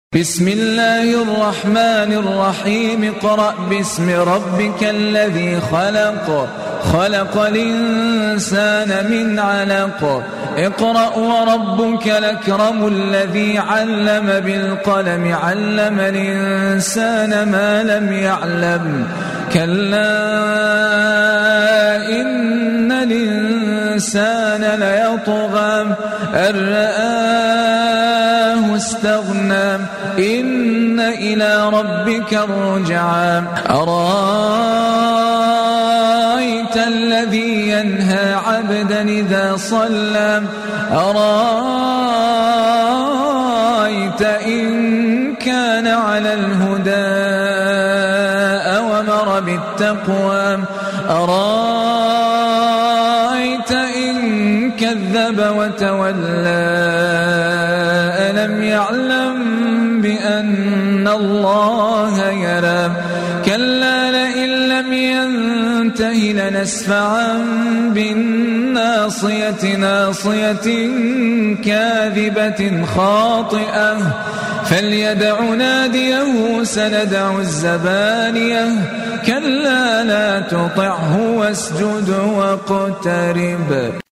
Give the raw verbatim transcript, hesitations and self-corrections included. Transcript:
بسم الله الرحمن الرحيم اقرأ باسم ربك الذي خلق خلق الإنسان من علق اقرأ وربك الأكرم الذي علم بالقلم علم الإنسان ما لم يعلم كلا إن الإنسان ليطغى أن رآه استغنى إن إلى ربك الرجعى أرأيت الذي ينهى عبدا إذا صلى أرأيت إن كان على الهدى أوامر بالتقوى أرأيت إن كذب وتولى ألم يعلم بأن الله يرى كلا لئن لم ينته لنسفعا بالناصية ناصية كاذبة خاطئة فليدع ناديه سندع الزبانية كلا لا تطعه واسجد واقترب.